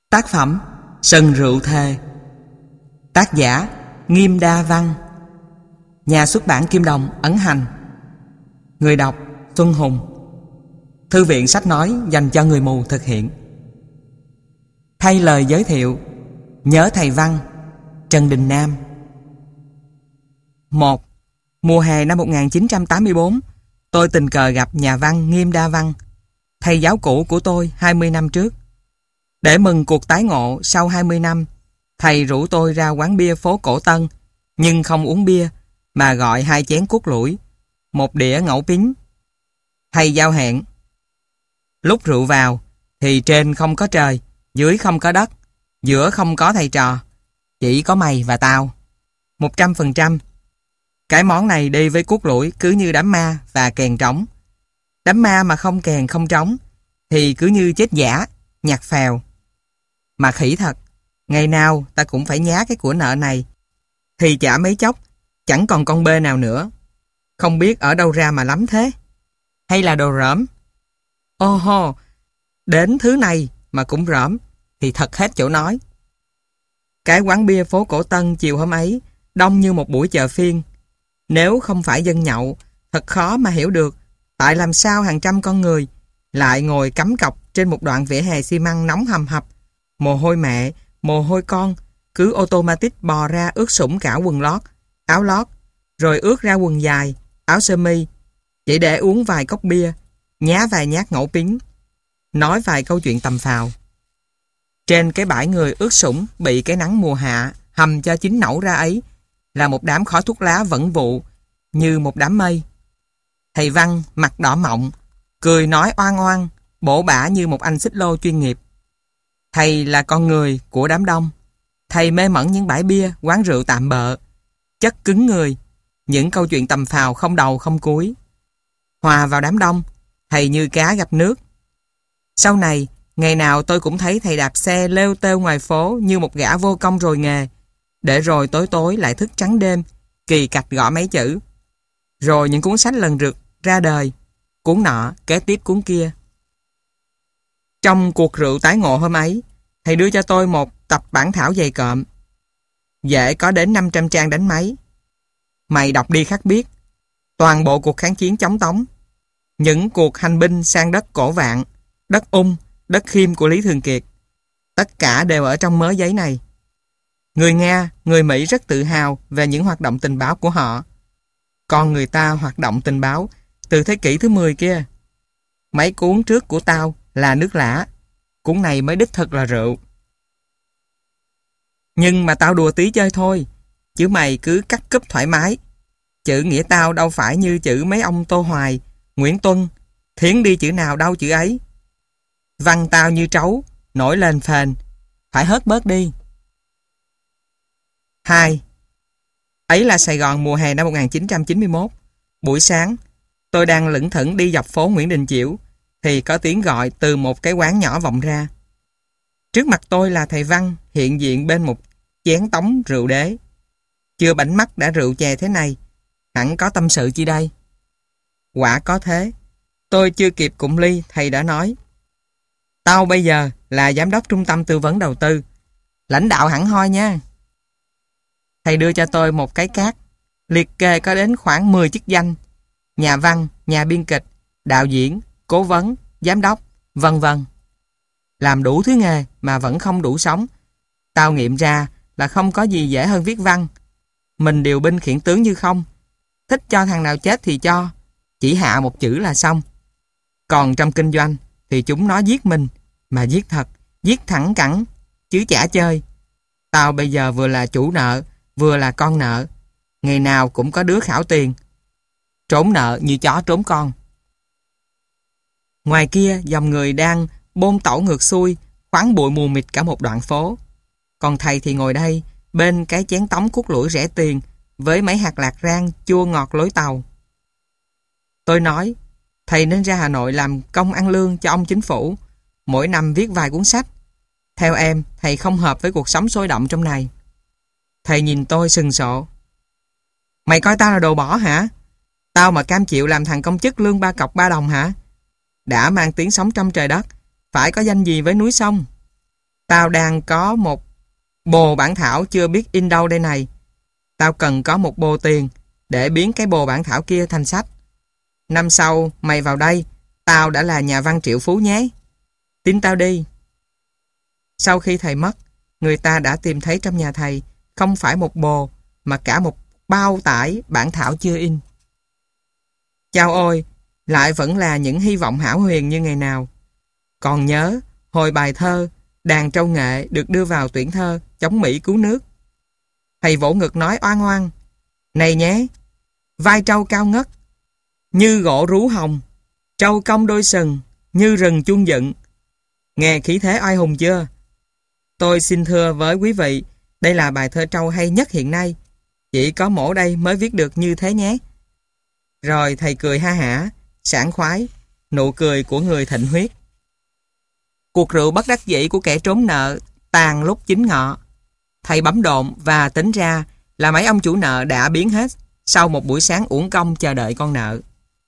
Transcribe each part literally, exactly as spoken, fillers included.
Tác phẩm Sân Rượu Thề. Tác giả Nghiêm Đa Văn. Nhà xuất bản Kim Đồng, ấn hành. Người đọc Xuân Hùng. Thư viện sách nói dành cho người mù thực hiện. Thay lời giới thiệu: Nhớ thầy Văn, Trần Đình Nam. một. Mùa hè năm một nghìn chín trăm tám mươi tư, tôi tình cờ gặp nhà văn Nghiêm Đa Văn, thầy giáo cũ của tôi hai mươi năm trước. Để mừng cuộc tái ngộ sau hai mươi năm, thầy rủ tôi ra quán bia phố Cổ Tân, nhưng không uống bia, mà gọi hai chén cút lủi, một đĩa ngẫu pính. Thầy giao hẹn: lúc rượu vào, thì trên không có trời, dưới không có đất, giữa không có thầy trò, chỉ có mày và tao. Một trăm phần trăm. Cái món này đi với cút lủi cứ như đám ma và kèn trống. Đám ma mà không kèn không trống, thì cứ như chết dã, nhạc phèo. Mà khỉ thật, ngày nào ta cũng phải nhá cái của nợ này, thì chả mấy chốc chẳng còn con bê nào nữa. Không biết ở đâu ra mà lắm thế, hay là đồ rỡm? Ô hô, đến thứ này mà cũng rỡm thì thật hết chỗ nói. Cái quán bia phố Cổ Tân chiều hôm ấy đông như một buổi chợ phiên. Nếu không phải dân nhậu, thật khó mà hiểu được tại làm sao hàng trăm con người lại ngồi cắm cọc trên một đoạn vỉa hè xi măng nóng hầm hập. Mồ hôi mẹ, mồ hôi con cứ automatic bò ra ướt sũng cả quần lót, áo lót, rồi ướt ra quần dài, áo sơ mi, chỉ để uống vài cốc bia, nhá vài nhát ngẫu pính, nói vài câu chuyện tầm phào. Trên cái bãi người ướt sũng bị cái nắng mùa hạ hầm cho chín nẩu ra ấy là một đám khói thuốc lá vẩn vụ như một đám mây. Thầy Văn mặt đỏ mọng, cười nói oan oan, bổ bả như một anh xích lô chuyên nghiệp. Thầy là con người của đám đông. Thầy mê mẩn những bãi bia, quán rượu tạm bợ, chất cứng người, những câu chuyện tầm phào không đầu không cuối. Hòa vào đám đông, thầy như cá gặp nước. Sau này, ngày nào tôi cũng thấy thầy đạp xe lêu têu ngoài phố như một gã vô công rồi nghề, để rồi tối tối lại thức trắng đêm, kỳ cạch gõ mấy chữ. Rồi những cuốn sách lần rực ra đời, cuốn nọ kế tiếp cuốn kia. Trong cuộc rượu tái ngộ hôm ấy, thầy đưa cho tôi một tập bản thảo dày cộm, dễ có đến năm trăm trang đánh máy. Mày đọc đi khắc biết. Toàn bộ cuộc kháng chiến chống Tống, những cuộc hành binh sang đất Cổ Vạn, đất Ung, đất Khiêm của Lý Thường Kiệt, tất cả đều ở trong mớ giấy này. Người Nga, người Mỹ rất tự hào về những hoạt động tình báo của họ. Còn người ta hoạt động tình báo từ thế kỷ thứ mười kia. Mấy cuốn trước của tao là nước lã, cuốn này mới đích thực là rượu. Nhưng mà tao đùa tí chơi thôi, chứ mày cứ cắt cúp thoải mái. Chữ nghĩa tao đâu phải như chữ mấy ông Tô Hoài, Nguyễn Tuân, thiến đi chữ nào đâu chữ ấy. Văn tao như trấu, nổi lên phền, phải hớt bớt đi. hai. Ấy là Sài Gòn mùa hè năm một nghìn chín trăm chín mươi mốt. Buổi sáng, tôi đang lững thững đi dọc phố Nguyễn Đình Chiểu, thì có tiếng gọi từ một cái quán nhỏ vọng ra. Trước mặt tôi là thầy Văn hiện diện bên một chén tống rượu đế. Chưa bảnh mắt đã rượu chè thế này, hẳn có tâm sự chi đây? Quả có thế. Tôi chưa kịp cụng ly, thầy đã nói: tao bây giờ là giám đốc trung tâm tư vấn đầu tư, lãnh đạo hẳn hoi nha. Thầy đưa cho tôi một cái cát, liệt kê có đến khoảng mười chức danh: nhà văn, nhà biên kịch, đạo diễn, cố vấn, giám đốc, vân vân. Làm đủ thứ nghề mà vẫn không đủ sống. Tao nghiệm ra là không có gì dễ hơn viết văn. Mình điều binh khiển tướng như không, thích cho thằng nào chết thì cho, chỉ hạ một chữ là xong. Còn trong kinh doanh thì chúng nó giết mình, mà giết thật, giết thẳng cẳng, chứ chả chơi. Tao bây giờ vừa là chủ nợ, vừa là con nợ. Ngày nào cũng có đứa khảo tiền, trốn nợ như chó trốn con. Ngoài kia, dòng người đang bôn tẩu ngược xuôi, khoáng bụi mù mịt cả một đoạn phố. Còn thầy thì ngồi đây, bên cái chén tống cút lủi rẻ tiền, với mấy hạt lạc rang chua ngọt lối tàu. Tôi nói, thầy nên ra Hà Nội làm công ăn lương cho ông chính phủ, mỗi năm viết vài cuốn sách. Theo em, thầy không hợp với cuộc sống sôi động trong này. Thầy nhìn tôi sừng sộ. Mày coi tao là đồ bỏ hả? Tao mà cam chịu làm thằng công chức lương ba cọc ba đồng hả? Đã mang tiếng sống trong trời đất, phải có danh gì với núi sông. Tao đang có một bồ bản thảo chưa biết in đâu đây này. Tao cần có một bồ tiền để biến cái bồ bản thảo kia thành sách. Năm sau mày vào đây, tao đã là nhà văn triệu phú nhé. Tin tao đi. Sau khi thầy mất, người ta đã tìm thấy trong nhà thầy không phải một bồ mà cả một bao tải bản thảo chưa in. Chao ôi, lại vẫn là những hy vọng hão huyền như ngày nào. Còn nhớ, hồi bài thơ Đàn Trâu Nghệ được đưa vào tuyển thơ chống Mỹ cứu nước. Thầy vỗ ngực nói oan oan: này nhé, vai trâu cao ngất như gỗ rú hồng, trâu cong đôi sừng như rừng chuông dựng. Nghe khí thế oai hùng chưa? Tôi xin thưa với quý vị, đây là bài thơ trâu hay nhất hiện nay. Chỉ có mổ đây mới viết được như thế nhé. Rồi thầy cười ha hả, sảng khoái, nụ cười của người thịnh huyết. Cuộc rượu bất đắc dĩ của kẻ trốn nợ tàn lúc chính ngọ. Thầy bấm độn và tính ra là mấy ông chủ nợ đã biến hết sau một buổi sáng uổng công chờ đợi con nợ.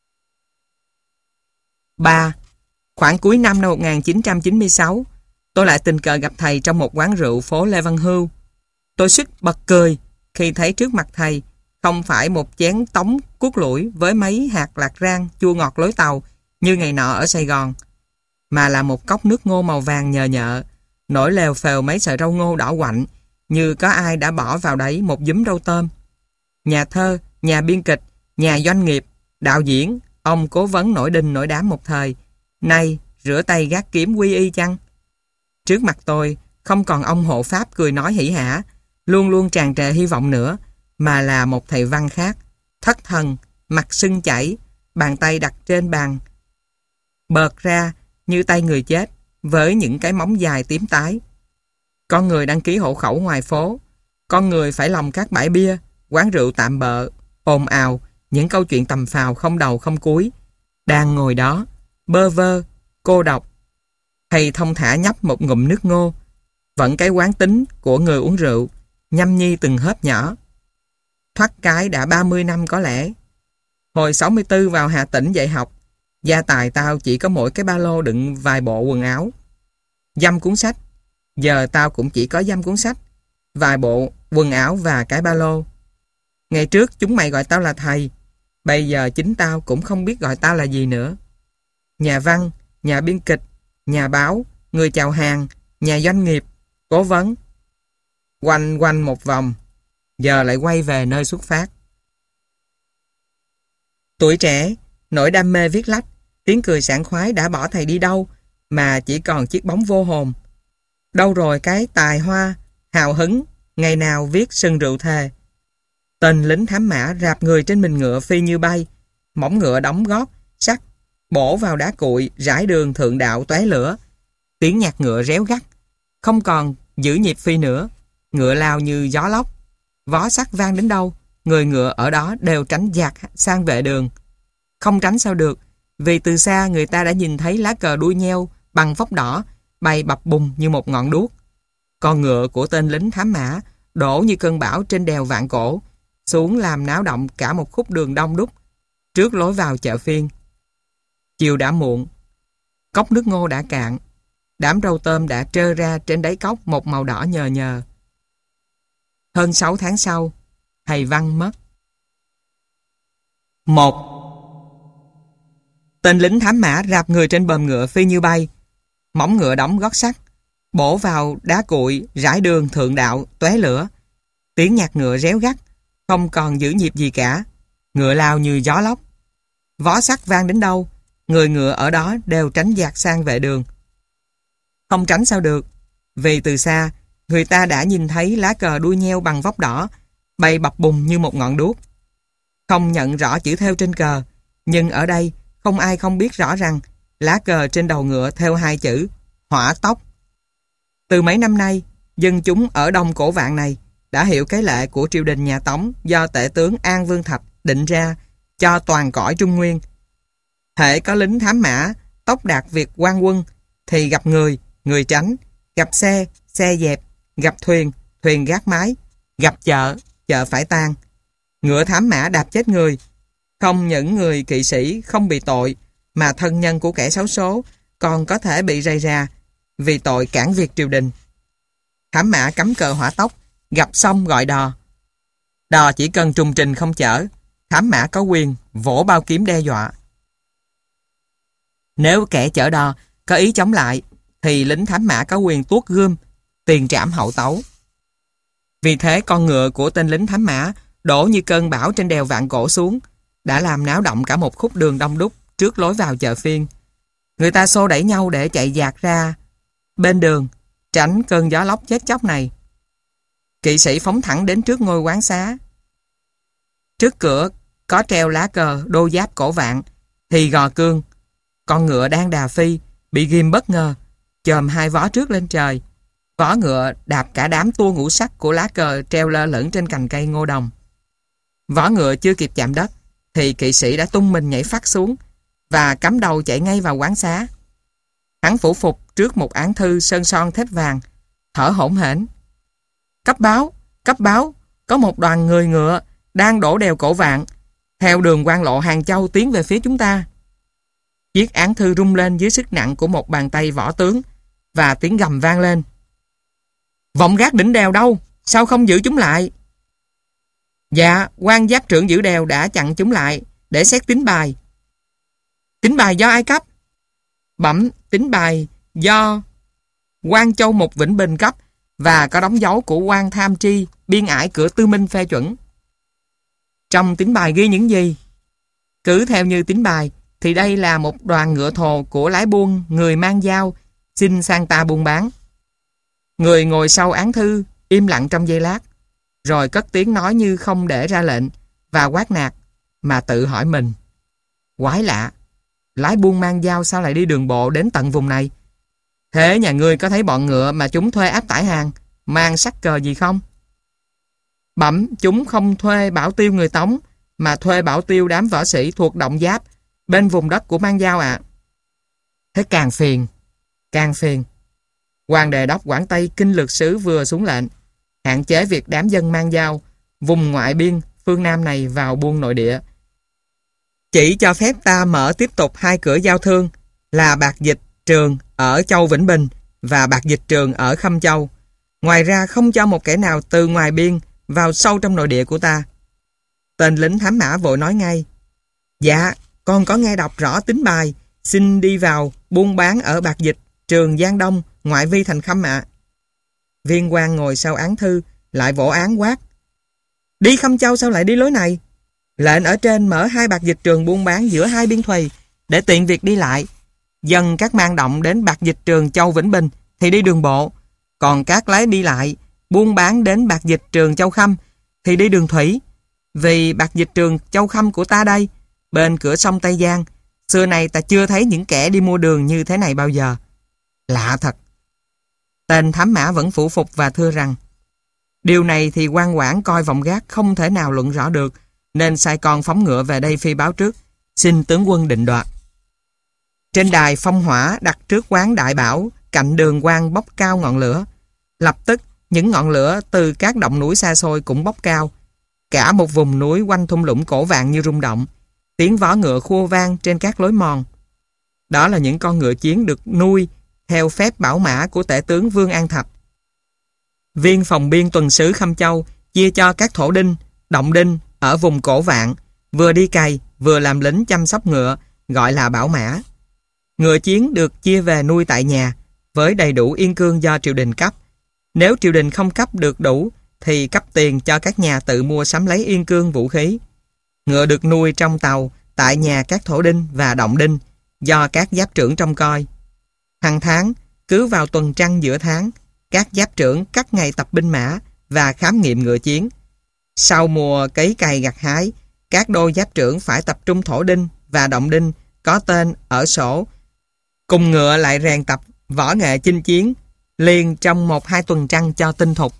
ba. Khoảng cuối năm năm một nghìn chín trăm chín mươi sáu, tôi lại tình cờ gặp thầy trong một quán rượu phố Lê Văn Hưu. Tôi suýt bật cười khi thấy trước mặt thầy không phải một chén tống cuốc lủi với mấy hạt lạc rang chua ngọt lối tàu như ngày nọ ở Sài Gòn, mà là một cốc nước ngô màu vàng nhờ nhợ, nổi lèo phèo mấy sợi rau ngô đỏ quạnh, như có ai đã bỏ vào đấy một dúm rau tôm. Nhà thơ, nhà biên kịch, nhà doanh nghiệp, đạo diễn, ông cố vấn nổi đình nổi đám một thời, nay rửa tay gác kiếm quy y chăng? Trước mặt tôi không còn ông hộ pháp cười nói hỉ hả, luôn luôn tràn trề hy vọng nữa, mà là một thầy văn khác, thất thần, mặt sưng chảy, bàn tay đặt trên bàn bợt ra như tay người chết, với những cái móng dài tím tái. Con người đăng ký hộ khẩu ngoài phố, con người phải lòng các bãi bia, quán rượu tạm bợ, ồn ào, những câu chuyện tầm phào không đầu không cuối, đang ngồi đó, bơ vơ, cô độc. Thầy thông thả nhấp một ngụm nước ngô, vẫn cái quán tính của người uống rượu, nhâm nhi từng hớp nhỏ. Thoát cái đã ba mươi năm có lẽ. Hồi sáu mươi tư vào Hà Tĩnh dạy học, gia tài tao chỉ có mỗi cái ba lô đựng vài bộ quần áo, dăm cuốn sách. Giờ tao cũng chỉ có dăm cuốn sách, vài bộ quần áo và cái ba lô. Ngày trước chúng mày gọi tao là thầy, bây giờ chính tao cũng không biết gọi tao là gì nữa. Nhà văn, nhà biên kịch, nhà báo, người chào hàng, nhà doanh nghiệp, cố vấn. Quanh quanh một vòng, giờ lại quay về nơi xuất phát. Tuổi trẻ, nỗi đam mê viết lách, tiếng cười sảng khoái đã bỏ thầy đi đâu, mà chỉ còn chiếc bóng vô hồn. Đâu rồi cái tài hoa, hào hứng, ngày nào viết sừng rượu thề. Tên lính thám mã rạp người trên mình ngựa phi như bay, mỏng ngựa đóng gót, sắt, bổ vào đá cuội, rải đường thượng đạo tóe lửa. Tiếng nhạc ngựa réo gắt, không còn giữ nhịp phi nữa, ngựa lao như gió lốc. Vó sắt vang đến đâu, người ngựa ở đó đều tránh dạt sang vệ đường. Không tránh sao được, vì từ xa người ta đã nhìn thấy lá cờ đuôi nheo bằng vóc đỏ bay bập bùng như một ngọn đuốc. Con ngựa của tên lính thám mã đổ như cơn bão trên đèo Vạn Cổ, xuống làm náo động cả một khúc đường đông đúc trước lối vào chợ phiên. Chiều đã muộn, cốc nước ngô đã cạn, đám rau tôm đã trơ ra trên đáy cốc một màu đỏ nhờ nhờ. Hơn sáu tháng sau, thầy văn mất. Một. Tên lính thám mã rạp người trên bờm ngựa phi như bay, mỏng ngựa đóng gót sắt, bổ vào đá cuội, rải đường thượng đạo tóe lửa. Tiếng nhạc ngựa réo gắt, không còn giữ nhịp gì cả, ngựa lao như gió lốc. Vó sắt vang đến đâu, người ngựa ở đó đều tránh dạt sang vệ đường. Không tránh sao được, vì từ xa người ta đã nhìn thấy lá cờ đuôi nheo bằng vóc đỏ bay bập bùng như một ngọn đuốc. Không nhận rõ chữ thêu trên cờ, nhưng ở đây không ai không biết rõ rằng lá cờ trên đầu ngựa thêu hai chữ hỏa tốc. Từ mấy năm nay, dân chúng ở Đông Cổ Vạn này đã hiểu cái lệ của triều đình nhà Tống do tể tướng An Vương Thạch định ra cho toàn cõi Trung Nguyên. Hễ có lính thám mã tốc đạt việc quan quân thì gặp người, người tránh, gặp xe, xe dẹp, gặp thuyền, thuyền gác mái, gặp chợ, chợ phải tan. Ngựa thám mã đạp chết người. Không những người kỵ sĩ không bị tội, mà thân nhân của kẻ xấu số còn có thể bị rầy rà vì tội cản việc triều đình. Thám mã cắm cờ hỏa tốc, gặp xong gọi đò. Đò chỉ cần trùng trình không chở, thám mã có quyền vỗ bao kiếm đe dọa. Nếu kẻ chở đò có ý chống lại, thì lính thám mã có quyền tuốt gươm, tiền trảm hậu tấu. Vì thế con ngựa của tên lính thám mã đổ như cơn bão trên đèo Vạn Cổ xuống, đã làm náo động cả một khúc đường đông đúc trước lối vào chợ phiên. Người ta xô đẩy nhau để chạy dạt ra bên đường, tránh cơn gió lốc chết chóc này. Kỵ sĩ phóng thẳng đến trước ngôi quán xá. Trước cửa có treo lá cờ Đô Giáp Cổ Vạn, thì gò cương. Con ngựa đang đà phi, bị ghim bất ngờ, chồm hai vó trước lên trời. Vó ngựa đạp cả đám tua ngũ sắc của lá cờ treo lơ lửng trên cành cây ngô đồng. Vó ngựa chưa kịp chạm đất, thì kỵ sĩ đã tung mình nhảy phát xuống và cắm đầu chạy ngay vào quán xá. Hắn phủ phục trước một án thư sơn son thép vàng, thở hổn hển. Cấp báo, cấp báo, có một đoàn người ngựa đang đổ đèo Cổ Vạn, theo đường quan lộ Hàng Châu tiến về phía chúng ta. Chiếc án thư rung lên dưới sức nặng của một bàn tay võ tướng, và tiếng gầm vang lên. Vọng gác đỉnh đèo đâu? Sao không giữ chúng lại? Dạ, quan giáp trưởng giữ đèo đã chặn chúng lại để xét tính bài. Tính bài do ai cấp? Bẩm, tính bài do quan Châu Mục Vĩnh Bình cấp, và có đóng dấu của quan Tham Tri, biên ải cửa Tư Minh phê chuẩn. Trong tính bài ghi những gì? Cứ theo như tính bài, thì đây là một đoàn ngựa thồ của lái buôn người mang dao xin sang ta buôn bán. Người ngồi sau án thư im lặng trong giây lát, rồi cất tiếng nói như không để ra lệnh và quát nạt, mà tự hỏi mình. Quái lạ, lái buôn mang dao sao lại đi đường bộ đến tận vùng này? Thế nhà ngươi có thấy bọn ngựa mà chúng thuê áp tải hàng mang sắc cờ gì không? Bẩm, chúng không thuê bảo tiêu người Tống, mà thuê bảo tiêu đám võ sĩ thuộc Động Giáp bên vùng đất của mang dao ạ. À. Thế càng phiền, càng phiền. Hoàng đề đốc Quảng Tây Kinh Lược Sứ vừa xuống lệnh hạn chế việc đám dân mang dao vùng ngoại biên phương Nam này vào buôn nội địa. Chỉ cho phép ta mở tiếp tục hai cửa giao thương là Bạc Dịch Trường ở Châu Vĩnh Bình và Bạc Dịch Trường ở Khâm Châu. Ngoài ra không cho một kẻ nào từ ngoài biên vào sâu trong nội địa của ta. Tên lính thám mã vội nói ngay. Dạ, con có nghe đọc rõ tính bài, xin đi vào buôn bán ở Bạc Dịch Trường Giang Đông, ngoại vi thành Khâm ạ. À. Viên quan ngồi sau án thư lại vỗ án quát. Đi Khâm Châu sao lại đi lối này? Lệnh ở trên mở hai Bạc Dịch Trường buôn bán giữa hai biên thùy để tiện việc đi lại. Dân các mang động đến Bạc Dịch Trường Châu Vĩnh Bình thì đi đường bộ, còn các lái đi lại buôn bán đến Bạc Dịch Trường Châu Khâm thì đi đường thủy. Vì Bạc Dịch Trường Châu Khâm của ta đây, bên cửa sông Tây Giang, xưa nay ta chưa thấy những kẻ đi mua đường như thế này bao giờ. Lạ thật. Tên thám mã vẫn phủ phục và thưa rằng điều này thì quan quản coi vọng gác không thể nào luận rõ được, nên sai con phóng ngựa về đây phi báo trước, xin tướng quân định đoạt. Trên đài phong hỏa đặt trước quán Đại Bảo, cạnh đường quan bốc cao ngọn lửa. Lập tức những ngọn lửa từ các động núi xa xôi cũng bốc cao. Cả một vùng núi quanh thung lũng Cổ Vạn như rung động, tiếng vó ngựa khua vang trên các lối mòn. Đó là những con ngựa chiến được nuôi theo phép bảo mã của tể tướng Vương An Thạch. Viên phòng biên tuần sứ Khâm Châu chia cho các thổ đinh, động đinh ở vùng Cổ Vạn, vừa đi cày vừa làm lính chăm sóc ngựa, gọi là bảo mã. Ngựa chiến được chia về nuôi tại nhà với đầy đủ yên cương do triều đình cấp. Nếu triều đình không cấp được đủ thì cấp tiền cho các nhà tự mua sắm lấy yên cương vũ khí. Ngựa được nuôi trong tàu tại nhà các thổ đinh và động đinh do các giáp trưởng trông coi. Hàng tháng, cứ vào tuần trăng giữa tháng, các giáp trưởng cắt ngày tập binh mã và khám nghiệm ngựa chiến. Sau mùa cấy cày gặt hái, các đô giáp trưởng phải tập trung thổ đinh và động đinh có tên ở sổ, cùng ngựa lại rèn tập võ nghệ chinh chiến liền trong một hai tuần trăng cho tinh thục.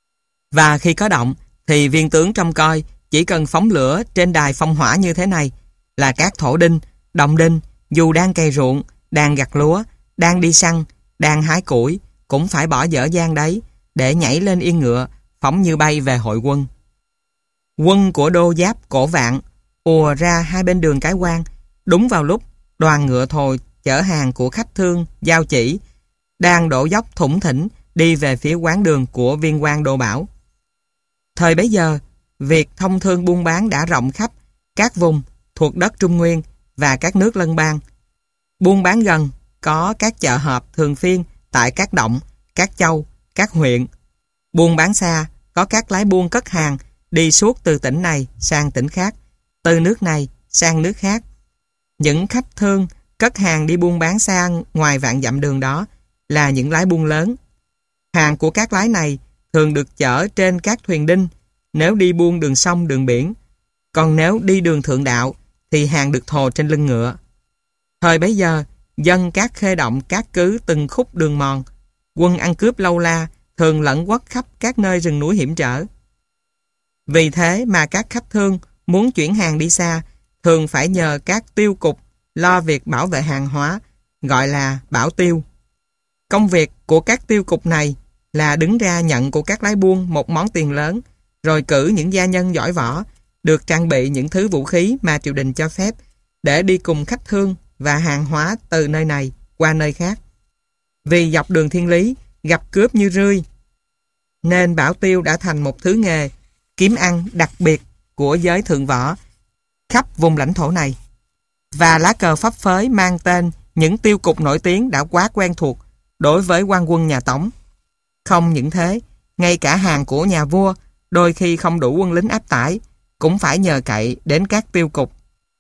Và khi có động thì viên tướng trông coi chỉ cần phóng lửa trên đài phong hỏa như thế này là các thổ đinh, động đinh dù đang cày ruộng, đang gặt lúa, đang đi săn, đang hái củi cũng phải bỏ dở dang đấy để nhảy lên yên ngựa phóng như bay về hội quân. Quân của đô giáp Cổ Vạn ùa ra hai bên đường Cái Quan đúng vào lúc đoàn ngựa thồ chở hàng của khách thương Giao Chỉ đang đổ dốc thủng thỉnh đi về phía quán đường của viên quan Đô Bảo. Thời bấy giờ, việc thông thương buôn bán đã rộng khắp các vùng thuộc đất Trung Nguyên và các nước lân bang. Buôn bán gần có các chợ họp thường phiên tại các động, các châu, các huyện. Buôn bán xa có các lái buôn cất hàng đi suốt từ tỉnh này sang tỉnh khác, từ nước này sang nước khác. Những khách thương cất hàng đi buôn bán xa ngoài vạn dặm đường đó là những lái buôn lớn. Hàng của các lái này thường được chở trên các thuyền đinh nếu đi buôn đường sông, đường biển. Còn nếu đi đường thượng đạo thì hàng được thồ trên lưng ngựa. Thời bấy giờ, dân các khê động cát cứ từng khúc đường mòn, quân ăn cướp lâu la thường lẫn quất khắp các nơi rừng núi hiểm trở. Vì thế mà các khách thương muốn chuyển hàng đi xa thường phải nhờ các tiêu cục lo việc bảo vệ hàng hóa, gọi là bảo tiêu. Công việc của các tiêu cục này là đứng ra nhận của các lái buôn một món tiền lớn, rồi cử những gia nhân giỏi võ, được trang bị những thứ vũ khí mà triều đình cho phép, để đi cùng khách thương và hàng hóa từ nơi này qua nơi khác. Vì dọc đường thiên lý gặp cướp như rươi, nên bảo tiêu đã thành một thứ nghề kiếm ăn đặc biệt của giới thượng võ khắp vùng lãnh thổ này. Và lá cờ phấp phới mang tên những tiêu cục nổi tiếng đã quá quen thuộc đối với quan quân nhà Tống. Không những thế, ngay cả hàng của nhà vua đôi khi không đủ quân lính áp tải, cũng phải nhờ cậy đến các tiêu cục.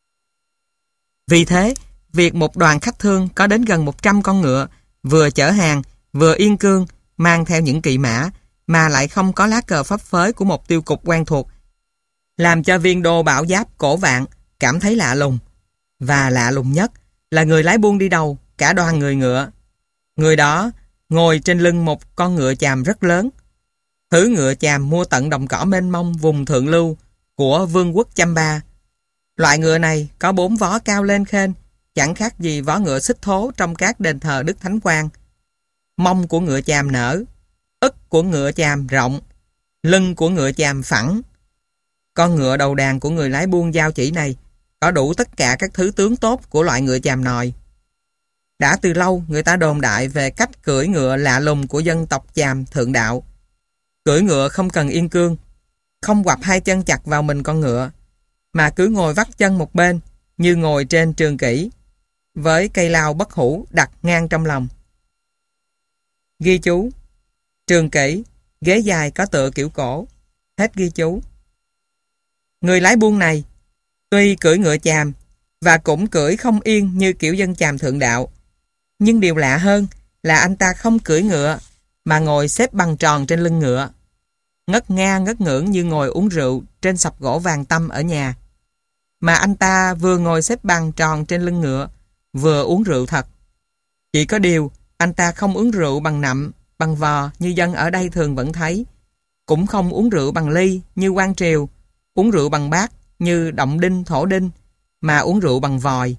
Vì thế, việc một đoàn khách thương có đến gần một trăm con ngựa, vừa chở hàng, vừa yên cương, mang theo những kỵ mã, mà lại không có lá cờ phấp phới của một tiêu cục quen thuộc, làm cho viên đô Bảo Giáp Cổ Vạn cảm thấy lạ lùng. Và lạ lùng nhất là người lái buôn đi đầu cả đoàn người ngựa. Người đó ngồi trên lưng một con ngựa chàm rất lớn. Thứ ngựa chàm mua tận đồng cỏ mênh mông vùng thượng lưu của vương quốc Chamba. Loại ngựa này có bốn vó cao lên khênh, chẳng khác gì vó ngựa xích thố trong các đền thờ Đức Thánh Quang. Mông của ngựa chàm nở, ức của ngựa chàm rộng, lưng của ngựa chàm phẳng. Con ngựa đầu đàn của người lái buôn giao chỉ này có đủ tất cả các thứ tướng tốt của loại ngựa chàm nòi. Đã từ lâu người ta đồn đại về cách cưỡi ngựa lạ lùng của dân tộc Chàm thượng đạo. Cưỡi ngựa không cần yên cương, không quặp hai chân chặt vào mình con ngựa, mà cứ ngồi vắt chân một bên như ngồi trên trường kỷ, với cây lao bất hủ đặt ngang trong lòng. Ghi chú: trường kỷ, ghế dài có tựa kiểu cổ. Hết ghi chú. Người lái buôn này tuy cưỡi ngựa chàm và cũng cưỡi không yên như kiểu dân Chàm thượng đạo, nhưng điều lạ hơn là anh ta không cưỡi ngựa mà ngồi xếp bằng tròn trên lưng ngựa, ngất nga ngất ngưỡng như ngồi uống rượu trên sập gỗ vàng tăm ở nhà. Mà anh ta vừa ngồi xếp bằng tròn trên lưng ngựa, vừa uống rượu thật. Chỉ có điều anh ta không uống rượu bằng nặm, bằng vò như dân ở đây thường vẫn thấy, cũng không uống rượu bằng ly như quan triều, uống rượu bằng bát như Động Đinh, Thổ Đinh, mà uống rượu bằng vòi.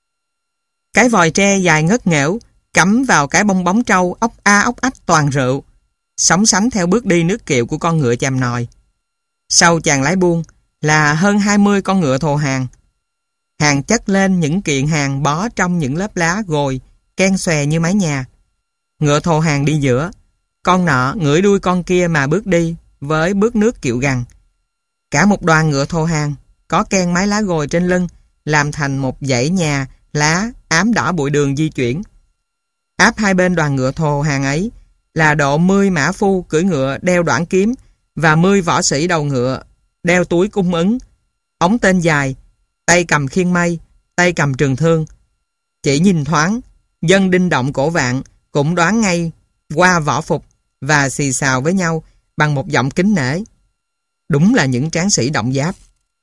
Cái vòi tre dài ngất nghẽo cắm vào cái bông bóng trâu ốc a ốc ách toàn rượu, sóng sánh theo bước đi nước kiệu của con ngựa chàm nòi. Sau chàng lái buôn là hơn hai mươi con ngựa thồ hàng. Hàng chất lên những kiện hàng bó trong những lớp lá gồi ken xòe như mái nhà. Ngựa thồ hàng đi giữa, con nọ ngửi đuôi con kia mà bước đi với bước nước kiệu gằn. Cả một đoàn ngựa thồ hàng có ken mái lá gồi trên lưng, làm thành một dãy nhà lá ám đỏ bụi đường di chuyển. Áp hai bên đoàn ngựa thồ hàng ấy là độ mươi mã phu cưỡi ngựa đeo đoản kiếm và mươi võ sĩ đầu ngựa đeo túi cung ứng, ống tên dài, tay cầm khiên mây, tay cầm trường thương. Chỉ nhìn thoáng, dân Đinh Động Cổ Vạn cũng đoán ngay qua võ phục và xì xào với nhau bằng một giọng kính nể. Đúng là những tráng sĩ Động Giáp.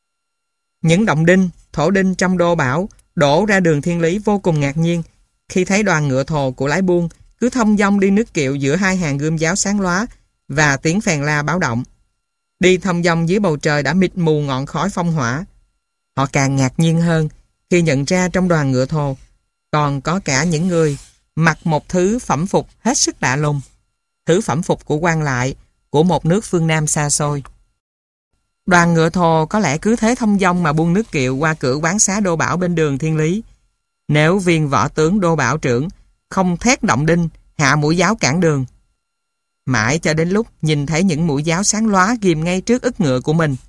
Những Động Đinh, Thổ Đinh trong Đô Bảo đổ ra đường thiên lý vô cùng ngạc nhiên khi thấy đoàn ngựa thồ của lái buôn cứ thông dong đi nước kiệu giữa hai hàng gươm giáo sáng lóa và tiếng phèn la báo động. Đi thông dong dưới bầu trời đã mịt mù ngọn khói phong hỏa. Họ càng ngạc nhiên hơn khi nhận ra trong đoàn ngựa thồ còn có cả những người mặc một thứ phẩm phục hết sức lạ lùng, thứ phẩm phục của quan lại của một nước phương Nam xa xôi. Đoàn ngựa thồ có lẽ cứ thế thông dong mà buôn nước kiệu qua cửa quán xá Đô Bảo bên đường thiên lý. Nếu viên võ tướng Đô Bảo trưởng không thét Động Đinh hạ mũi giáo cản đường. mãi cho đến lúc nhìn thấy những mũi giáo sáng lóa ghim ngay trước ức ngựa của mình.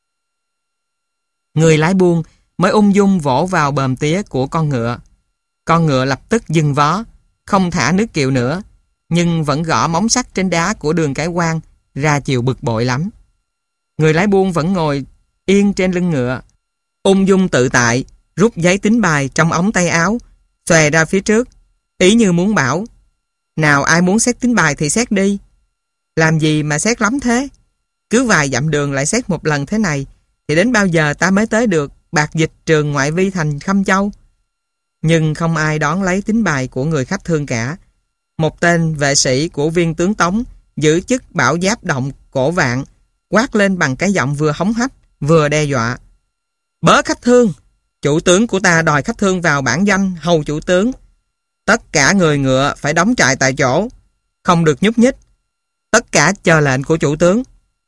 Người lái buôn mới ung dung vỗ vào bờm tía của con ngựa. Con ngựa lập tức dừng vó, không thả nước kiệu nữa, nhưng vẫn gõ móng sắt trên đá của đường Cái Quan, ra chiều bực bội lắm. Người lái buôn vẫn ngồi yên trên lưng ngựa, ung dung tự tại, rút giấy tính bài trong ống tay áo, xòe ra phía trước, ý như muốn bảo: nào ai muốn xét tính bài thì xét đi. Làm gì mà xét lắm thế? Cứ vài dặm đường lại xét một lần thế này, thì đến bao giờ ta mới tới được Bạc Dịch trường ngoại vi thành Khâm Châu? Nhưng không ai đón lấy tính bài của người khách thương cả. Một tên vệ sĩ của viên tướng Tống giữ chức bảo giáp động Cổ Vạn quát lên bằng cái giọng vừa hống hách vừa đe dọa: bớ khách thương! Chủ tướng của ta đòi khách thương vào bản danh hầu chủ tướng. Tất cả người ngựa phải đóng trại tại chỗ, không được nhúc nhích. Tất cả chờ lệnh của chủ tướng.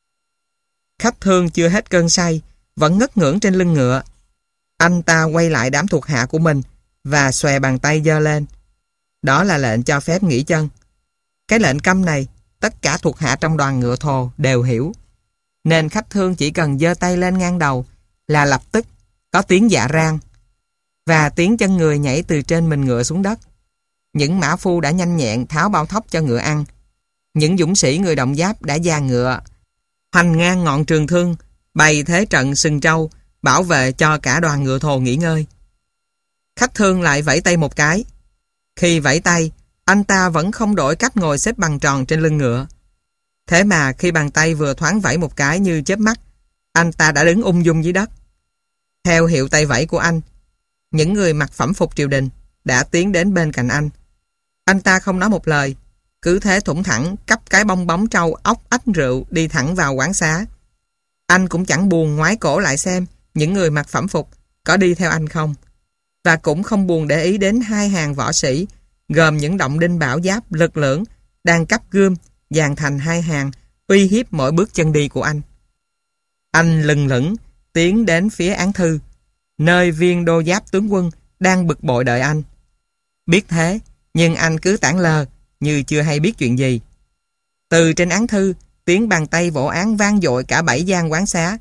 Khách thương chưa hết cơn say, vẫn ngất ngưỡng trên lưng ngựa. Anh ta quay lại đám thuộc hạ của mình và xòe bàn tay giơ lên. Đó là lệnh cho phép nghỉ chân. Cái lệnh câm này tất cả thuộc hạ trong đoàn ngựa thồ đều hiểu, nên khách thương chỉ cần giơ tay lên ngang đầu là lập tức có tiếng dạ rang và tiếng chân người nhảy từ trên mình ngựa xuống đất. Những mã phu đã nhanh nhẹn tháo bao thóc cho ngựa ăn. Những dũng sĩ người Động Giáp đã giằng ngựa hoành ngang ngọn trường thương, bày thế trận sừng trâu bảo vệ cho cả đoàn ngựa thồ nghỉ ngơi. Khách thương lại vẫy tay một cái. Khi vẫy tay, anh ta vẫn không đổi cách ngồi xếp bằng tròn trên lưng ngựa. Thế mà khi bàn tay vừa thoáng vẫy một cái như chớp mắt, anh ta đã đứng ung dung dưới đất. Theo hiệu tay vẫy của anh, những người mặc phẩm phục triều đình đã tiến đến bên cạnh anh. Anh ta không nói một lời, cứ thế thủng thẳng cắp cái bong bóng trâu ốc ách rượu đi thẳng vào quán xá. Anh cũng chẳng buồn ngoái cổ lại xem những người mặc phẩm phục có đi theo anh không, và cũng không buồn để ý đến hai hàng võ sĩ gồm những động đinh bảo giáp lực lưỡng đang cắp gươm dàn thành hai hàng uy hiếp mỗi bước chân đi của anh. Anh lừng lững tiến đến phía án thư, nơi viên đô giáp tướng quân đang bực bội đợi anh. Biết thế, nhưng anh cứ tản lờ như chưa hay biết chuyện gì. Từ trên án thư, tiếng bàn tay vỗ án vang dội cả bảy gian quán xá.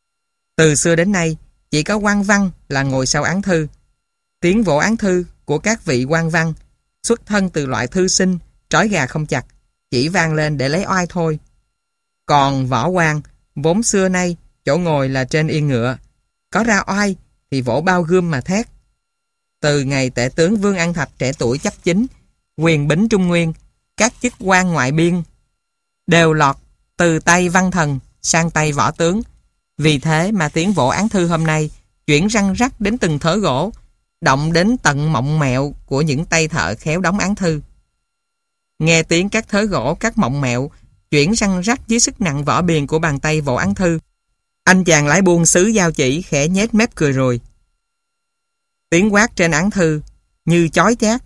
Từ xưa đến nay, chỉ có quan văn là ngồi sau án thư. Tiếng vỗ án thư của các vị quan văn xuất thân từ loại thư sinh trói gà không chặt, chỉ vang lên để lấy oai thôi. Còn võ quan vốn xưa nay chỗ ngồi là trên yên ngựa, có ra oai thì vỗ bao gươm mà thét. Từ ngày tể tướng Vương An Thạch trẻ tuổi chấp chính, quyền bính Trung Nguyên, các chức quan ngoại biên đều lọt từ tay văn thần sang tay võ tướng. Vì thế mà tiếng vỗ án thư hôm nay chuyển răng rắc đến từng thớ gỗ, động đến tận mộng mẹo của những tay thợ khéo đóng án thư. Nghe tiếng các thớ gỗ, các mộng mẹo chuyển răng rắc dưới sức nặng vỏ biền của bàn tay vỗ án thư, anh chàng lái buôn xứ Giao Chỉ khẽ nhếch mép cười rồi. Tiếng quát trên án thư như chói chát: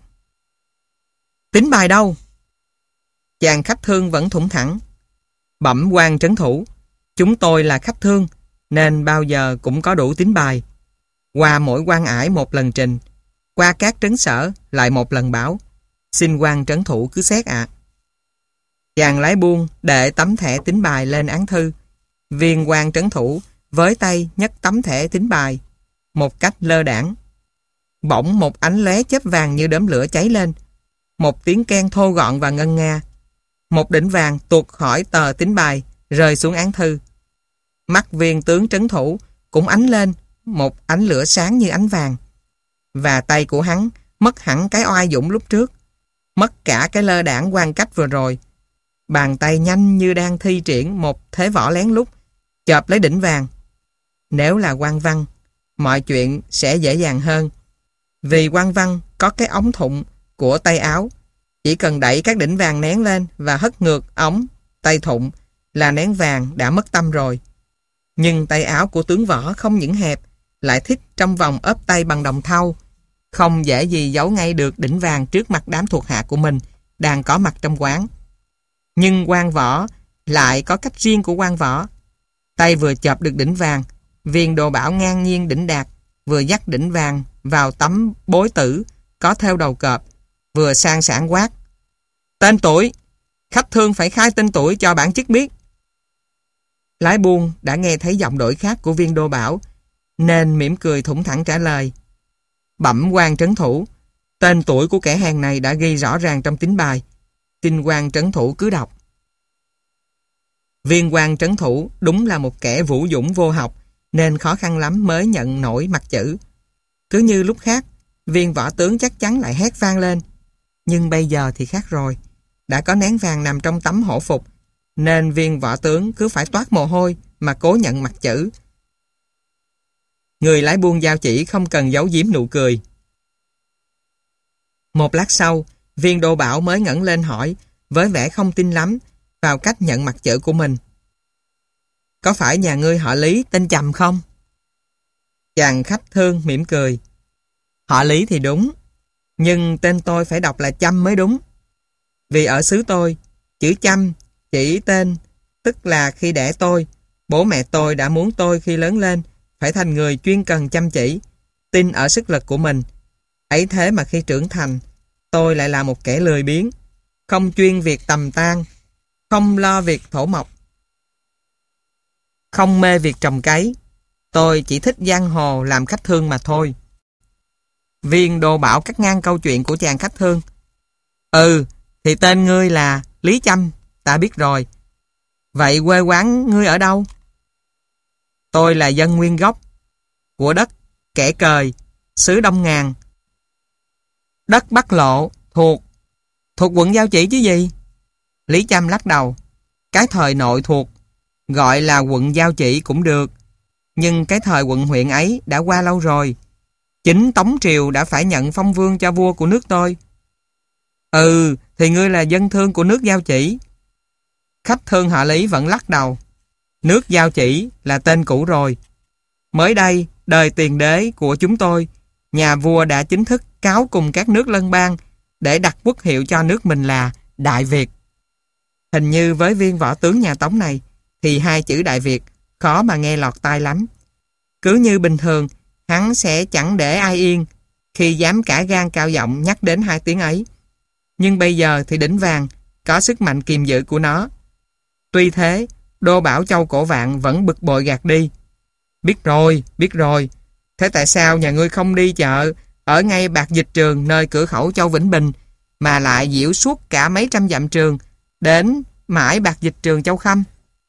tính bài đâu? Chàng khách thương vẫn thủng thẳng: bẩm quan trấn thủ, chúng tôi là khách thương nên bao giờ cũng có đủ tính bài. Qua mỗi quan ải một lần trình, qua các trấn sở lại một lần báo. Xin quan trấn thủ cứ xét ạ. Chàng lái buôn để tấm thẻ tính bài lên án thư. Viên quan trấn thủ với tay nhấc tấm thẻ tính bài một cách lơ đãng. Bỗng một ánh lóe chớp vàng như đốm lửa cháy lên. Một tiếng keng thô gọn và ngân nga. Một đỉnh vàng tuột khỏi tờ tính bài rơi xuống án thư. Mắt viên tướng trấn thủ cũng ánh lên một ánh lửa sáng như ánh vàng. Và tay của hắn mất hẳn cái oai dũng lúc trước, mất cả cái lơ đãng quan cách vừa rồi. Bàn tay nhanh như đang thi triển một thế võ lén lút chộp lấy đỉnh vàng. Nếu là quan văn, mọi chuyện sẽ dễ dàng hơn. Vì quan văn có cái ống thụng của tay áo, chỉ cần đẩy các đỉnh vàng nén lên và hất ngược ống tay thụng là nén vàng đã mất tâm rồi. Nhưng tay áo của tướng võ không những hẹp, lại thích trong vòng ốp tay bằng đồng thau, không dễ gì giấu ngay được đỉnh vàng trước mặt đám thuộc hạ của mình đang có mặt trong quán. Nhưng quan võ lại có cách riêng của quan võ. Tay vừa chộp được đỉnh vàng, viên đồ bảo ngang nhiên đỉnh đạt vừa dắt đỉnh vàng vào tấm bối tử có theo đầu cọp, vừa sang sảng quát: tên tuổi! Khách thương phải khai tên tuổi cho bản chức biết. Lái buôn đã nghe thấy giọng đổi khác của viên đô bảo, nên mỉm cười thủng thẳng trả lời. Bẩm quan trấn thủ, tên tuổi của kẻ hèn này đã ghi rõ ràng trong tín bài. Xin quan trấn thủ cứ đọc. Viên quan trấn thủ đúng là một kẻ vũ dũng vô học, nên khó khăn lắm mới nhận nổi mặt chữ. Cứ như lúc khác, viên võ tướng chắc chắn lại hét vang lên. Nhưng bây giờ thì khác rồi. Đã có nén vàng nằm trong tấm hổ phục, nên viên võ tướng cứ phải toát mồ hôi mà cố nhận mặt chữ. Người lái buôn giao chỉ không cần giấu giếm nụ cười. Một lát sau, viên đô bảo mới ngẩng lên hỏi, với vẻ không tin lắm, vào cách nhận mặt chữ của mình. Có phải nhà ngươi họ Lý tên Trầm không? Chàng khách thương mỉm cười. Họ Lý thì đúng, nhưng tên tôi phải đọc là Chăm mới đúng. Vì ở xứ tôi, chữ Chăm chỉ tên, tức là khi đẻ tôi, bố mẹ tôi đã muốn tôi khi lớn lên phải thành người chuyên cần chăm chỉ, tin ở sức lực của mình. Ấy thế mà khi trưởng thành, tôi lại là một kẻ lười biếng, không chuyên việc tầm tang, không lo việc thổ mộc, không mê việc trồng cấy. Tôi chỉ thích giang hồ làm khách thương mà thôi. Viên đô bảo cắt ngang câu chuyện của chàng khách thương. Ừ, thì tên ngươi là Lý Chăm, ta biết rồi. Vậy quê quán ngươi ở đâu? Tôi là dân nguyên gốc của đất Kẻ Cời, xứ Đông Ngàn. Đất Bắc Lộ thuộc thuộc quận Giao Chỉ chứ gì? Lý Chăm lắc đầu. Cái thời nội thuộc gọi là quận Giao Chỉ cũng được, nhưng cái thời quận huyện ấy đã qua lâu rồi. Chính Tống Triều đã phải nhận phong vương cho vua của nước tôi. Ừ, thì ngươi là dân thương của nước Giao Chỉ. Khách thương họ Lý vẫn lắc đầu. Nước Giao Chỉ là tên cũ rồi. Mới đây, đời tiền đế của chúng tôi, nhà vua đã chính thức cáo cùng các nước lân bang để đặt quốc hiệu cho nước mình là Đại Việt. Hình như với viên võ tướng nhà Tống này, thì hai chữ Đại Việt khó mà nghe lọt tai lắm. Cứ như bình thường, hắn sẽ chẳng để ai yên khi dám cả gan cao giọng nhắc đến hai tiếng ấy. Nhưng bây giờ thì đỉnh vàng có sức mạnh kiềm giữ của nó. Tuy thế, Đô Bảo Châu Cổ Vạn vẫn bực bội gạt đi. Biết rồi, biết rồi. Thế tại sao nhà ngươi không đi chợ ở ngay Bạc Dịch Trường nơi cửa khẩu Châu Vĩnh Bình, mà lại diễu suốt cả mấy trăm dặm trường đến mãi Bạc Dịch Trường Châu Khâm?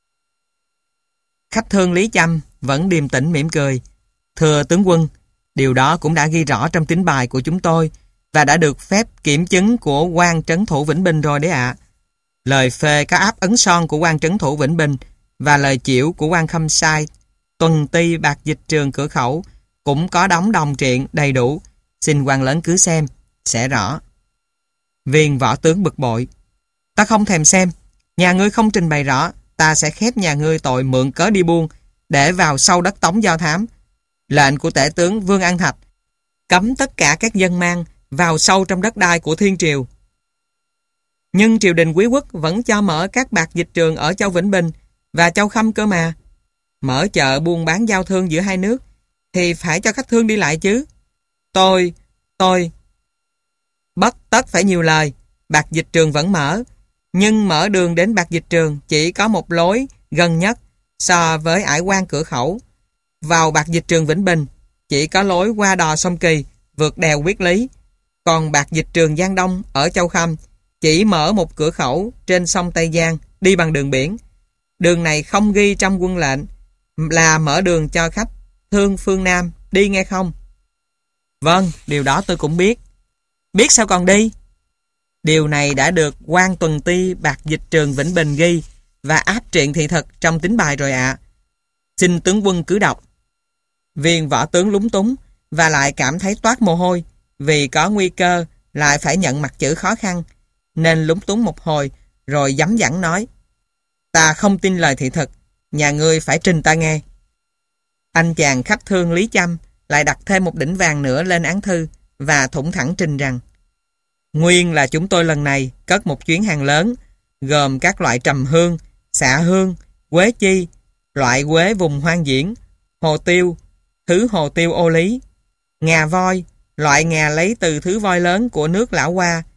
Khách thương Lý Chăm vẫn điềm tĩnh mỉm cười. Thưa tướng quân, điều đó cũng đã ghi rõ trong tín bài của chúng tôi và đã được phép kiểm chứng của quan trấn thủ Vĩnh Bình rồi đấy ạ. Lời phê có áp ấn son của quan trấn thủ Vĩnh Bình và lời chịu của quan Khâm Sai tuần ti Bạc Dịch Trường cửa khẩu cũng có đóng đồng triện đầy đủ. Xin quan lớn cứ xem, sẽ rõ. Viên võ tướng bực bội. Ta không thèm xem. Nhà ngươi không trình bày rõ, ta sẽ khép nhà ngươi tội mượn cớ đi buôn để vào sâu đất Tống do thám. Lệnh của tể tướng Vương An Thạch cấm tất cả các dân mang vào sâu trong đất đai của Thiên Triều. Nhưng triều đình Quý Quốc vẫn cho mở các Bạc Dịch Trường ở Châu Vĩnh Bình và Châu Khâm cơ mà. Mở chợ buôn bán giao thương giữa hai nước thì phải cho khách thương đi lại chứ. Tôi, tôi bất tất phải nhiều lời. Bạc Dịch Trường vẫn mở, nhưng mở đường đến Bạc Dịch Trường chỉ có một lối gần nhất so với ải quan cửa khẩu. Vào Bạc Dịch Trường Vĩnh Bình chỉ có lối qua đò sông Kỳ, vượt đèo Quyết Lý. Còn Bạc Dịch Trường Giang Đông ở Châu Khâm chỉ mở một cửa khẩu trên sông Tây Giang, đi bằng đường biển. Đường này không ghi trong quân lệnh, là mở đường cho khách thương phương Nam đi, nghe không? Vâng, điều đó tôi cũng biết. Biết sao còn đi? Điều này đã được quan tuần ti Bạc Dịch Trường Vĩnh Bình ghi và áp triện thị thực trong tín bài rồi ạ. Xin tướng quân cứ đọc. Viên võ tướng lúng túng và lại cảm thấy toát mồ hôi vì có nguy cơ lại phải nhận mặt chữ khó khăn, nên lúng túng một hồi rồi dấm dẳng nói: Ta không tin lời thị thực, nhà ngươi phải trình ta nghe. Anh chàng khách thương Lý Chăm lại đặt thêm một đỉnh vàng nữa lên án thư và thủng thẳng trình rằng: Nguyên là chúng tôi lần này cất một chuyến hàng lớn gồm các loại trầm hương, xạ hương, quế chi, loại quế vùng hoang diễn, hồ tiêu, thứ hồ tiêu ô lý, ngà voi, loại ngà lấy từ thứ voi lớn của nước Lão Hoa,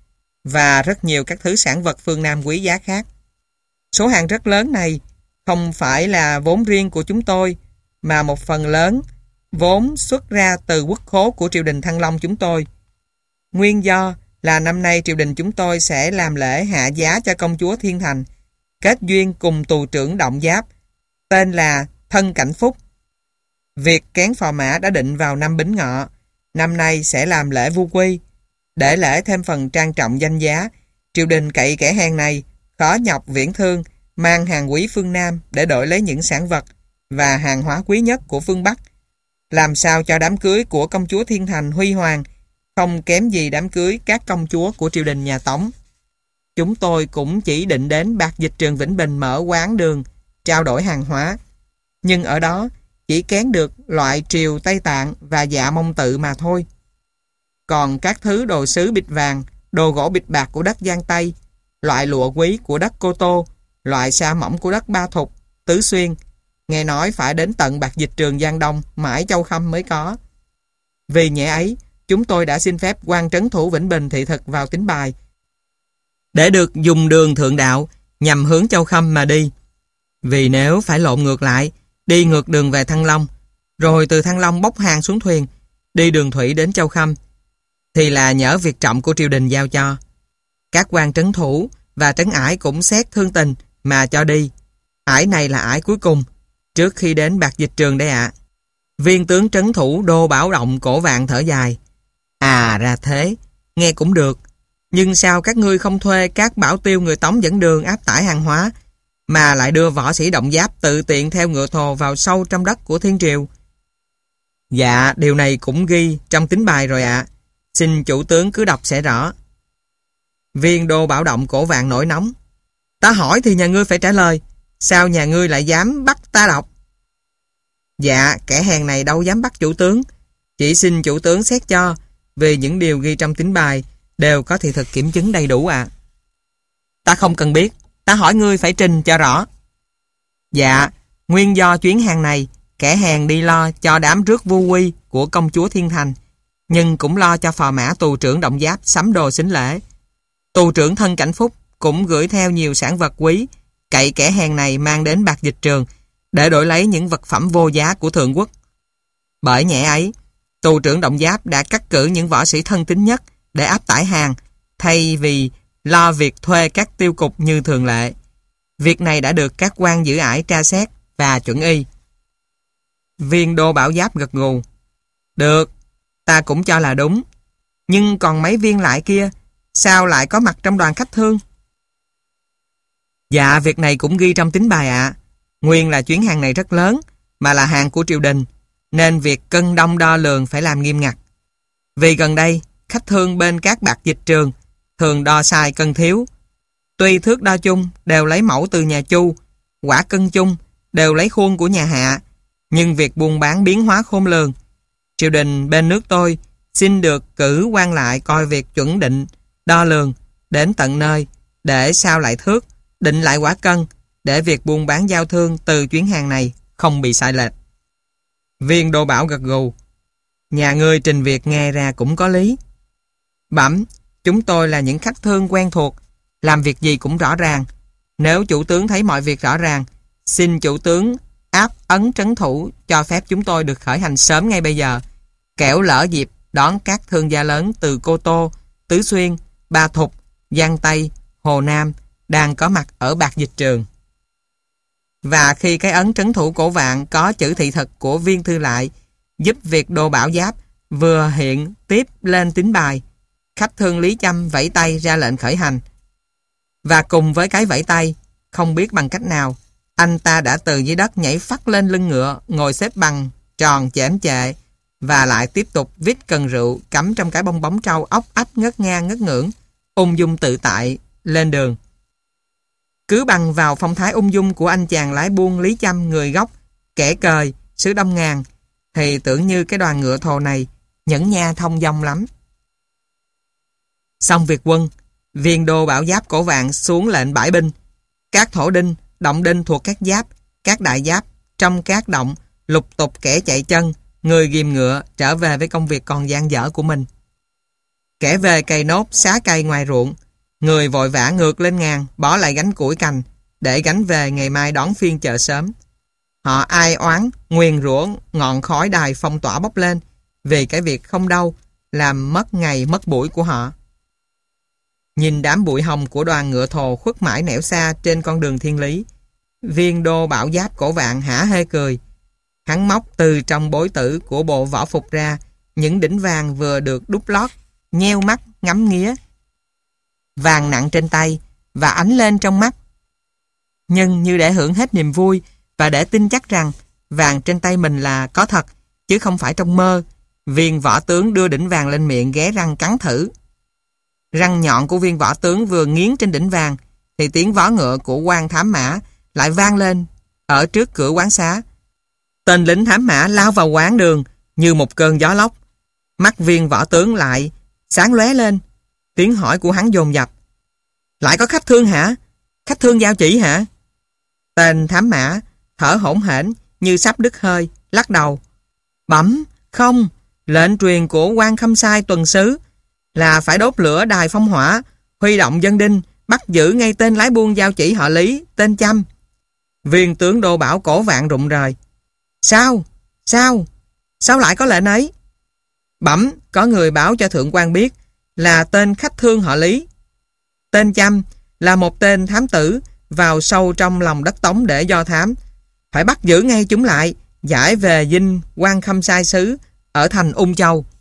và rất nhiều các thứ sản vật phương Nam quý giá khác. Số hàng rất lớn này không phải là vốn riêng của chúng tôi, mà một phần lớn vốn xuất ra từ quốc khố của triều đình Thăng Long chúng tôi. Nguyên do là năm nay triều đình chúng tôi sẽ làm lễ hạ giá cho công chúa Thiên Thành, kết duyên cùng tù trưởng Động Giáp, tên là Thân Cảnh Phúc. Việc kén phò mã đã định vào năm Bính Ngọ, năm nay sẽ làm lễ vu quy. Để lễ thêm phần trang trọng danh giá, triều đình cậy kẻ hèn này khó nhọc viễn thương, mang hàng quý phương Nam để đổi lấy những sản vật và hàng hóa quý nhất của phương Bắc, làm sao cho đám cưới của công chúa Thiên Thành huy hoàng, không kém gì đám cưới các công chúa của triều đình nhà Tống. Chúng tôi cũng chỉ định đến Bạc Dịch Trường Vĩnh Bình mở quán đường, trao đổi hàng hóa. Nhưng ở đó chỉ kén được loại triều Tây Tạng và dạ Mông Tự mà thôi. Còn các thứ đồ sứ bịch vàng, đồ gỗ bịch bạc của đất Giang Tây, loại lụa quý của đất Cô Tô, loại sa mỏng của đất Ba Thục, Tứ Xuyên, nghe nói phải đến tận Bạc Dịch Trường Giang Đông, mãi Châu Khâm mới có. Vì nhẽ ấy, chúng tôi đã xin phép quan trấn thủ Vĩnh Bình thị thực vào Tín Bài, để được dùng đường thượng đạo nhằm hướng Châu Khâm mà đi. Vì nếu phải lộn ngược lại, đi ngược đường về Thăng Long, rồi từ Thăng Long bốc hàng xuống thuyền, đi đường thủy đến Châu Khâm, thì là nhỡ việc trọng của triều đình giao cho. Các quan trấn thủ và trấn ải cũng xét thương tình mà cho đi. Ải này là ải cuối cùng, trước khi đến Bạc Dịch Trường đây ạ. Viên tướng trấn thủ Đô Bảo Động cổ vạn thở dài. À ra thế, nghe cũng được. Nhưng sao các ngươi không thuê các bảo tiêu người Tống dẫn đường áp tải hàng hóa, mà lại đưa võ sĩ Động Giáp tự tiện theo ngựa thồ vào sâu trong đất của Thiên Triều? Dạ, điều này cũng ghi trong tín bài rồi ạ. Xin chủ tướng cứ đọc sẽ rõ. Viên Đô Bảo Động cổ vạn nổi nóng. Ta hỏi thì nhà ngươi phải trả lời. Sao nhà ngươi lại dám bắt ta đọc? Dạ, kẻ hèn này đâu dám bắt chủ tướng. Chỉ xin chủ tướng xét cho, vì những điều ghi trong tín bài đều có thị thực kiểm chứng đầy đủ ạ. À. Ta không cần biết, ta hỏi ngươi phải trình cho rõ. Dạ, nguyên do chuyến hàng này, kẻ hèn đi lo cho đám rước vu quy của công chúa Thiên Thành, nhưng cũng lo cho phò mã tù trưởng Động Giáp sắm đồ xính lễ. Tù trưởng Thân Cảnh Phúc cũng gửi theo nhiều sản vật quý, cậy kẻ hèn này mang đến Bạc Dịch Trường để đổi lấy những vật phẩm vô giá của thượng quốc. Bởi nhẽ ấy, tù trưởng Động Giáp đã cắt cử những võ sĩ thân tín nhất để áp tải hàng, thay vì lo việc thuê các tiêu cục như thường lệ. Việc này đã được các quan giữ ải tra xét và chuẩn y. Viên Đô Bảo Giáp gật gù. Được, ta cũng cho là đúng. Nhưng còn mấy viên lại kia, sao lại có mặt trong đoàn khách thương? Dạ, việc này cũng ghi trong tín bài ạ. À. Nguyên là chuyến hàng này rất lớn, mà là hàng của triều đình, nên việc cân đong đo lường phải làm nghiêm ngặt. Vì gần đây, khách thương bên các Bạc Dịch Trường thường đo sai cân thiếu. Tuy thước đo chung đều lấy mẫu từ nhà Chu, quả cân chung đều lấy khuôn của nhà Hạ, nhưng việc buôn bán biến hóa khôn lường. Triều đình bên nước tôi xin được cử quan lại coi việc chuẩn định, đo lường đến tận nơi, để sao lại thước, định lại quả cân, để việc buôn bán giao thương từ chuyến hàng này không bị sai lệch. Viên Đô Bảo gật gù. Nhà ngươi trình việc nghe ra cũng có lý. Bẩm, chúng tôi là những khách thương quen thuộc, làm việc gì cũng rõ ràng. Nếu chủ tướng thấy mọi việc rõ ràng, xin chủ tướng áp ấn trấn thủ cho phép chúng tôi được khởi hành sớm ngay bây giờ, kẻo lỡ dịp đón các thương gia lớn từ Cô Tô, Tứ Xuyên, Ba Thục, Giang Tây, Hồ Nam đang có mặt ở Bạc Dịch Trường. Và khi cái ấn trấn thủ cổ vạn có chữ thị thực của viên thư lại, giúp việc Đô Bảo Giáp vừa hiện tiếp lên tín bài, khách thương Lý Châm vẫy tay ra lệnh khởi hành. Và cùng với cái vẫy tay, không biết bằng cách nào, anh ta đã từ dưới đất nhảy phắt lên lưng ngựa, ngồi xếp bằng, tròn chễm chệ, và lại tiếp tục vít cần rượu cắm trong cái bong bóng trâu ốc ách ngất ngang ngất ngưỡng, ung dung tự tại, lên đường. Cứ bằng vào phong thái ung dung của anh chàng lái buôn Lý Châm người gốc, kẻ cời, xứ Đông Ngàn, thì tưởng như cái đoàn ngựa thồ này nhẫn nha thông dong lắm. Xong việc quân, viên Đô Bảo Giáp cổ vạn xuống lệnh bãi binh. Các thổ đinh, động đinh thuộc các giáp, các đại giáp, trong các động, lục tục kẻ chạy chân, người ghim ngựa trở về với công việc còn dang dở của mình. Kẻ về cày nốt xá cây ngoài ruộng, Người vội vã ngược lên ngàn, bỏ lại gánh củi cành, để gánh về ngày mai đón phiên chợ sớm. Họ ai oán, nguyền rủa ngọn khói đài phong tỏa bốc lên, vì cái việc không đâu, làm mất ngày mất buổi của họ. Nhìn đám bụi hồng của đoàn ngựa thồ khuất mãi nẻo xa trên con đường thiên lý, Viên đô bảo giáp cổ vạn hả hê cười. Hắn móc từ trong bối tử của bộ võ phục ra những đỉnh vàng vừa được đúc lót, nheo mắt ngắm nghía. Vàng nặng trên tay và ánh lên trong mắt. Nhưng như để hưởng hết niềm vui và để tin chắc rằng vàng trên tay mình là có thật, chứ không phải trong mơ, viên võ tướng đưa đỉnh vàng lên miệng ghé răng cắn thử. Răng nhọn của viên võ tướng vừa nghiến trên đỉnh vàng, thì tiếng vó ngựa của quan thám mã lại vang lên ở trước cửa quán xá. Tên lính thám mã lao vào quán đường như một cơn gió lốc. Mắt viên võ tướng lại sáng lóe lên. Tiếng hỏi của hắn dồn dập: "Lại có khách thương hả? Khách thương giao chỉ hả?" Tên thám mã thở hổn hển như sắp đứt hơi, lắc đầu: "Bẩm, không, lệnh truyền của quan khâm sai tuần sứ là phải đốt lửa đài phong hỏa, huy động dân đinh, bắt giữ ngay tên lái buôn giao chỉ họ Lý, tên Chăm." Viên tướng đô bảo cổ vạn rụng rời: "Sao? Sao? Sao lại có lệnh ấy?" "Bẩm, có người báo cho thượng quan biết là tên khách thương họ Lý. Tên Chăm là một tên thám tử vào sâu trong lòng đất Tống để do thám. Phải bắt giữ ngay chúng lại, giải về dinh quan khâm sai sứ ở thành Ung Châu."